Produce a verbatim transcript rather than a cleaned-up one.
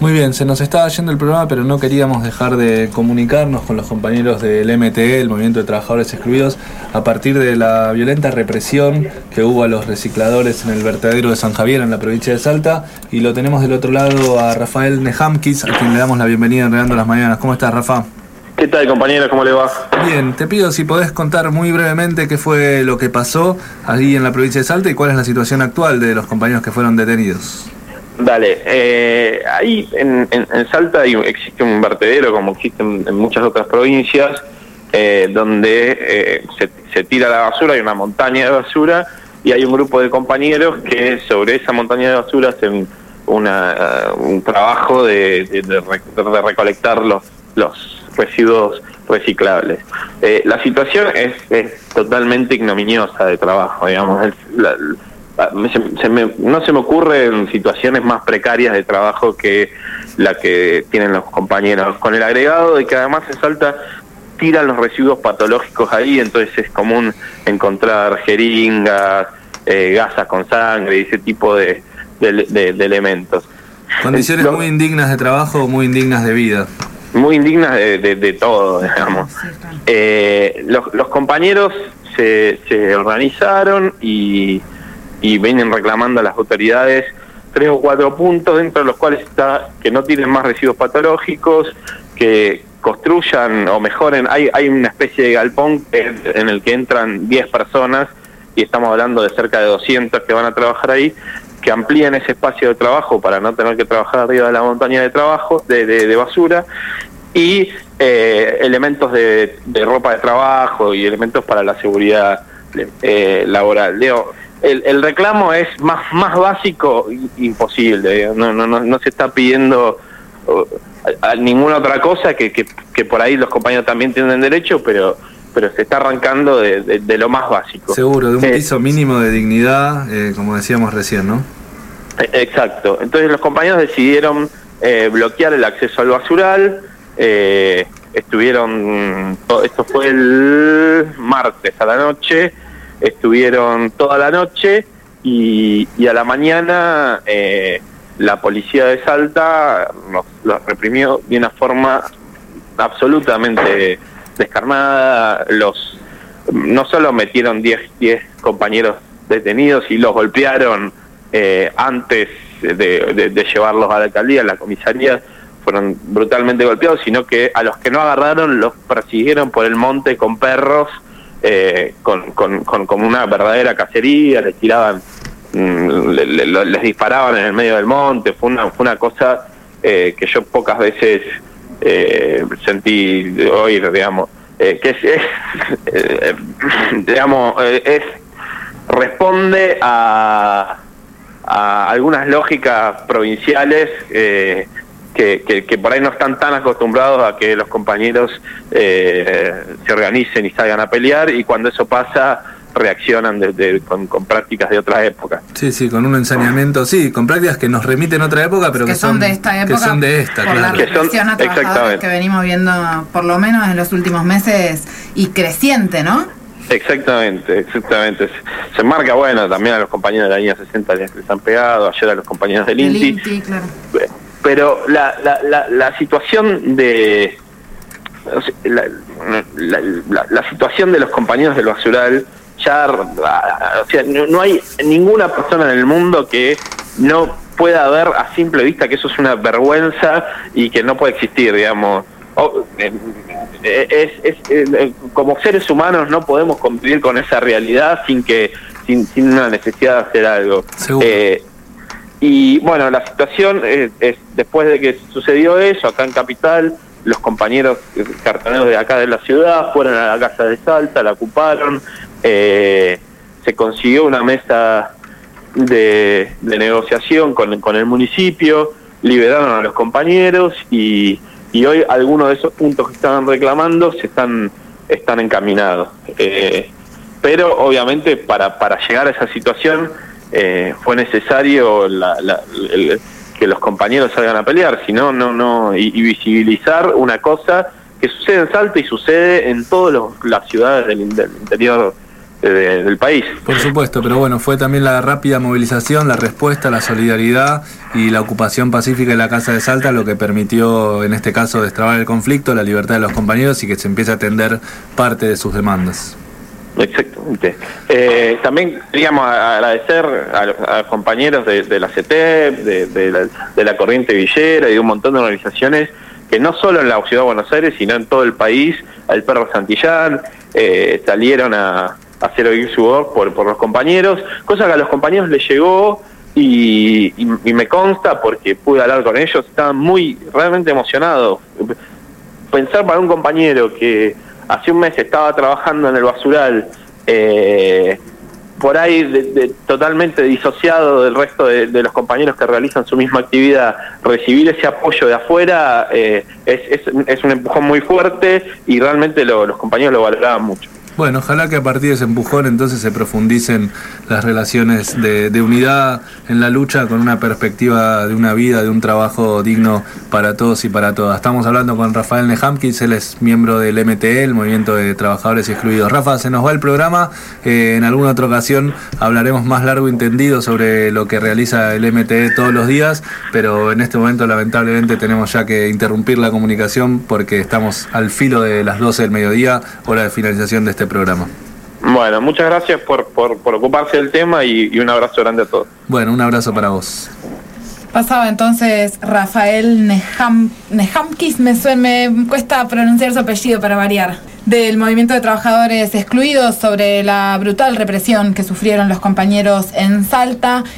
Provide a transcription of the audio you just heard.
Muy bien, se nos estaba yendo el programa, pero no queríamos dejar de comunicarnos con los compañeros del M T E, el Movimiento de Trabajadores Excluidos, a partir de la violenta represión que hubo a los recicladores en el vertedero de San Javier, en la provincia de Salta, y lo tenemos del otro lado a Rafael Nehamkis, a quien le damos la bienvenida en Regando las Mañanas. ¿Cómo estás, Rafa? ¿Qué tal, compañero? ¿Cómo le va? Bien, te pido si podés contar muy brevemente qué fue lo que pasó ahí en la provincia de Salta y cuál es la situación actual de los compañeros que fueron detenidos. Dale, eh, ahí en, en, en Salta existe un vertedero, como existe en, en muchas otras provincias, eh, donde eh, se, se tira la basura, hay una montaña de basura, y hay un grupo de compañeros que sobre esa montaña de basura hacen una, uh, un trabajo de, de, de, de recolectar los, los residuos reciclables. Eh, la situación es, es totalmente ignominiosa de trabajo, digamos, es la, Se, se me, no se me ocurren situaciones más precarias de trabajo que la que tienen los compañeros, con el agregado de que además en Salta tiran los residuos patológicos ahí, entonces es común encontrar jeringas, eh, gasas con sangre y ese tipo de, de, de, de elementos. Condiciones Lo, muy indignas de trabajo, muy indignas de vida. Muy indignas de, de, de todo, digamos. Eh, los, los compañeros se, se organizaron y y vienen reclamando a las autoridades tres o cuatro puntos, dentro de los cuales está que no tiren más residuos patológicos, que construyan o mejoren. Hay, hay una especie de galpón en el que entran diez personas, y estamos hablando de cerca de doscientos que van a trabajar ahí, que amplíen ese espacio de trabajo para no tener que trabajar arriba de la montaña de trabajo, de, de, de basura, y eh, elementos de, de ropa de trabajo y elementos para la seguridad eh, laboral. Leo, El, el reclamo es más más básico imposible, no no no, no se está pidiendo uh, a, a ninguna otra cosa que, que que por ahí los compañeros también tienen derecho, pero pero se está arrancando de, de, de lo más básico. Seguro, de un eh, piso mínimo de dignidad, eh, como decíamos recién, ¿no? Exacto. Entonces los compañeros decidieron eh, bloquear el acceso al basural. Eh, estuvieron, esto fue el martes a la noche. Estuvieron toda la noche y, y a la mañana eh, la policía de Salta los, los reprimió de una forma absolutamente descarnada. Los no solo metieron diez compañeros detenidos y los golpearon eh, antes de, de, de llevarlos a la alcaldía, a la comisaría, fueron brutalmente golpeados, sino que a los que no agarraron los persiguieron por el monte con perros. Eh, con, con, con, con una verdadera cacería, les tiraban, mm, le, le, les disparaban en el medio del monte. Fue una, fue una cosa eh, que yo pocas veces eh, sentí oír, digamos, eh, que es, es eh, digamos, eh, es responde a, a algunas lógicas provinciales eh, Que, que, que por ahí no están tan acostumbrados a que los compañeros eh, se organicen y salgan a pelear, y cuando eso pasa reaccionan de, de, con, con prácticas de otra época. Sí, sí, con un ensañamiento, sí, con prácticas que nos remiten a otra época, pero que, que son, son de esta época, que son de esta, por claro. la represión a trabajadores que venimos viendo por lo menos en los últimos meses y creciente, ¿no? Exactamente, exactamente. Se, se marca, bueno, también a los compañeros de la línea sesenta les, les han pegado, ayer a los compañeros del INTI. INTI, claro. Pero la, la, la, la situación de la, la, la, la situación de los compañeros del basural ya, o sea, no, no hay ninguna persona en el mundo que no pueda ver a simple vista que eso es una vergüenza y que no puede existir, digamos. O, eh, es, es, eh, como seres humanos no podemos convivir con esa realidad sin que sin, sin una necesidad de hacer algo. Eh, Y bueno, la situación es, es después de que sucedió eso acá en Capital, los compañeros cartoneros de acá de la ciudad fueron a la casa de Salta, la ocuparon, eh, se consiguió una mesa de, de negociación con, con el municipio, liberaron a los compañeros y, y hoy algunos de esos puntos que estaban reclamando se están, están encaminados. Eh, pero obviamente para, para llegar a esa situación Eh, fue necesario la, la, el, que los compañeros salgan a pelear, si no, no, no, y, y visibilizar una cosa que sucede en Salta y sucede en todas las ciudades del, del interior de, del país. Por supuesto, pero bueno, fue también la rápida movilización, la respuesta, la solidaridad y la ocupación pacífica de la Casa de Salta lo que permitió en este caso destrabar el conflicto, la libertad de los compañeros y que se empiece a atender parte de sus demandas. Exactamente. Eh, también queríamos agradecer a, a compañeros de, de la C T E P, de, de, la, de la Corriente Villera y de un montón de organizaciones que no solo en la Ciudad de Buenos Aires, sino en todo el país, al Perro Santillán, eh, salieron a, a hacer oír su voz por, por los compañeros, cosa que a los compañeros les llegó y, y, y me consta porque pude hablar con ellos, estaban muy, realmente emocionados. Pensar para un compañero que hace un mes estaba trabajando en el basural, eh, por ahí de, de, totalmente disociado del resto de, de los compañeros que realizan su misma actividad, recibir ese apoyo de afuera eh, es, es, es un empujón muy fuerte y realmente lo, los compañeros lo valoraban mucho. Bueno, ojalá que a partir de ese empujón entonces se profundicen las relaciones de, de unidad en la lucha con una perspectiva de una vida, de un trabajo digno para todos y para todas. Estamos hablando con Rafael Nehamkins, él es miembro del M T E, el Movimiento de Trabajadores Excluidos. Rafa, se nos va el programa, eh, en alguna otra ocasión hablaremos más largo y entendido sobre lo que realiza el M T E todos los días, pero en este momento lamentablemente tenemos ya que interrumpir la comunicación porque estamos al filo de las doce del mediodía, hora de finalización de este programa. Bueno, muchas gracias por, por, por ocuparse del tema y, y un abrazo grande a todos. Bueno, un abrazo para vos. Pasaba entonces Rafael Neham, Nehamkins, me, suena, me cuesta pronunciar su apellido para variar, del Movimiento de Trabajadores Excluidos sobre la brutal represión que sufrieron los compañeros en Salta.